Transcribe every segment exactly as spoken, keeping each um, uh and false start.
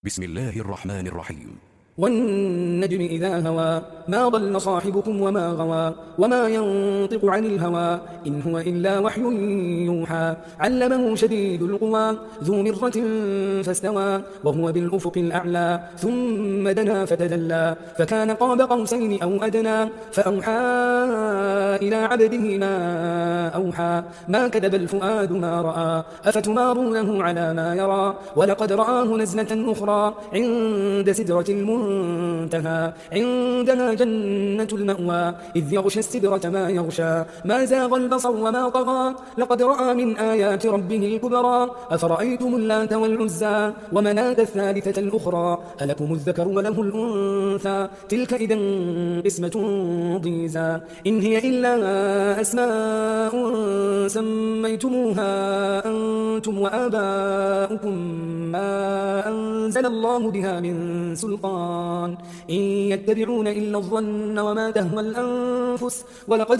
بسم الله الرحمن الرحيم. والنجم إذا هوى ما ضل صاحبكم وما غوى وما ينطق عن الهوى إن هو إلا وحي يوحى علمه شديد القوى ذو مرة فاستوى وهو بالأفق الأعلى ثم دنا فتدلى فكان قاب قوسين أو أدنى فأوحى إلى عبده ما أوحى ما كذب الفؤاد ما رأى أفتمارونه على ما يرى ولقد رآه نزلة أخرى عند سدرة المنتهى منتهى عندها جنة المأوى إذ يغشى السدرة ما يغشى ما زاغ البصر وما طغى لقد رأى من آيات ربه الكبرى أفرأيتم اللات والعزى ومناة الثالثة الأخرى ألكم الذكر وله الأنثى تلك إذا قسمة ضيزى إن هي إلا أسماء سميتموها أنتم وآباؤكم ما أنزل الله بها من سلطان إن يتبعون إلا الظن وما تهوى الأنفس ولقد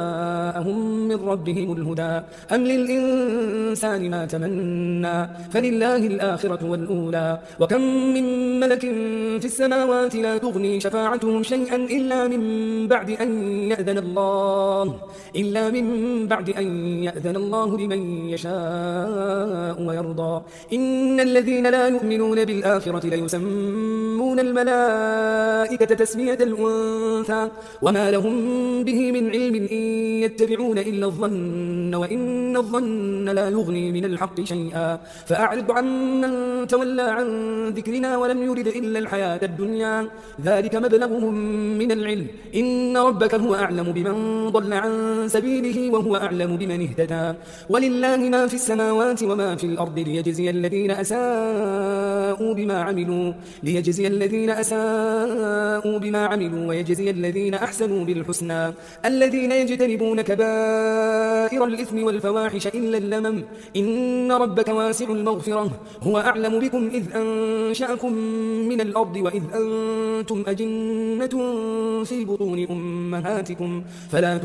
جاءهم من ربهم الهدى أم للإنسان ما تمنى فلله الآخرة والأولى وكم من ملك في السماوات لا تغني شفاعتهم شيئا إلا من بعد أن يأذن الله إلا من بعد أن يأذن الله لمن يشاء ويرضى إن الذين لا يؤمنون بالآخرة ليسمون الملائكة تسمية الأنثى وما لهم به من علم إن يتبعون إلا الظن وإن الظن لا يغني من الحق شيئا فأعرض عن من تولى عن ذكرنا ولم يرد إلا الحياة الدنيا ذلك مبلغهم من العلم إن ربك هو أعلم بمن ضل عن سبيله وهو أعلم بمن اهتدى ولله ما في السماوات وما في الأرض ليجزي الذين أساءوا بما عملوا ليجزي الذين أساءوا بما عملوا ويجزي الذين أحسنوا بالحسنى الذين يجتنبون كبائر الإثم والفواحش إلا اللمم إن ربك واسع المغفرة هو أعلم بكم إذ أنشأكم من الأرض وإذ أنتم أجنة في بطون أمهاتكم فلا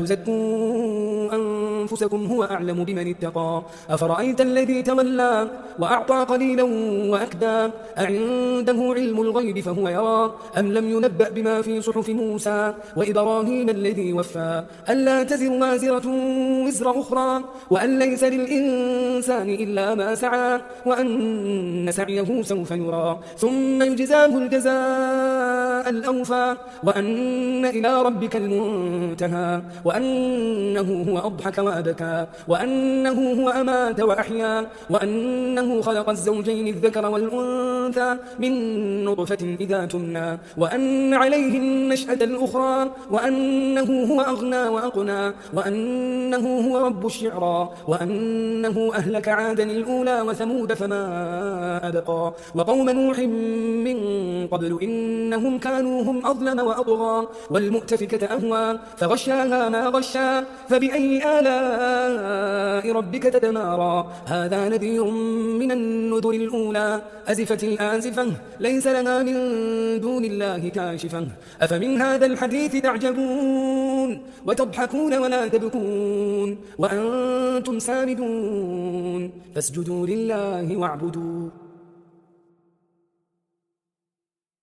تزكوا أنفسكم هو أعلم بمن اتقى أفرأيت الذي تولى وأعطى قليلا وأكدى أعنده علم الغيب فهو يرى أم لم ينبأ بما في صحف موسى وإبراهيم الذي وفى ألا تزر وازرة وزر أخرى وأن ليس للإنسان إلا ما سعى وأن سعيه سوف يرى ثم يجزاه الجزاء الأوفى وأن إلى ربك المنتهى وأنه هو أضحك وأبكى وأنه هو أمات وأحيا وأنه خلق الزوجين الذكر والأنثى من نطفة إذا تمنى وأن عليه النشأة الأخرى وأنه هو أغنى وأقنى وأنه هو رب الشعرى وأنه أهلك عادا الأولى وثمود فما أبقى وقوم نوح من قبل إنهم كانوا هم أظلم وأطغى والمؤتفكة أهوى فغشاها ما غشا فبأي آلاء ربك تتمارى هذا نذير من النذر الأولى أزفت الآزفة ليس لها من دون الله كاشفة أفمن هذا الحديث تعجبون وتضحكون ولا تبكون وأنتم سامدون فاسجدوا لله واعبدوا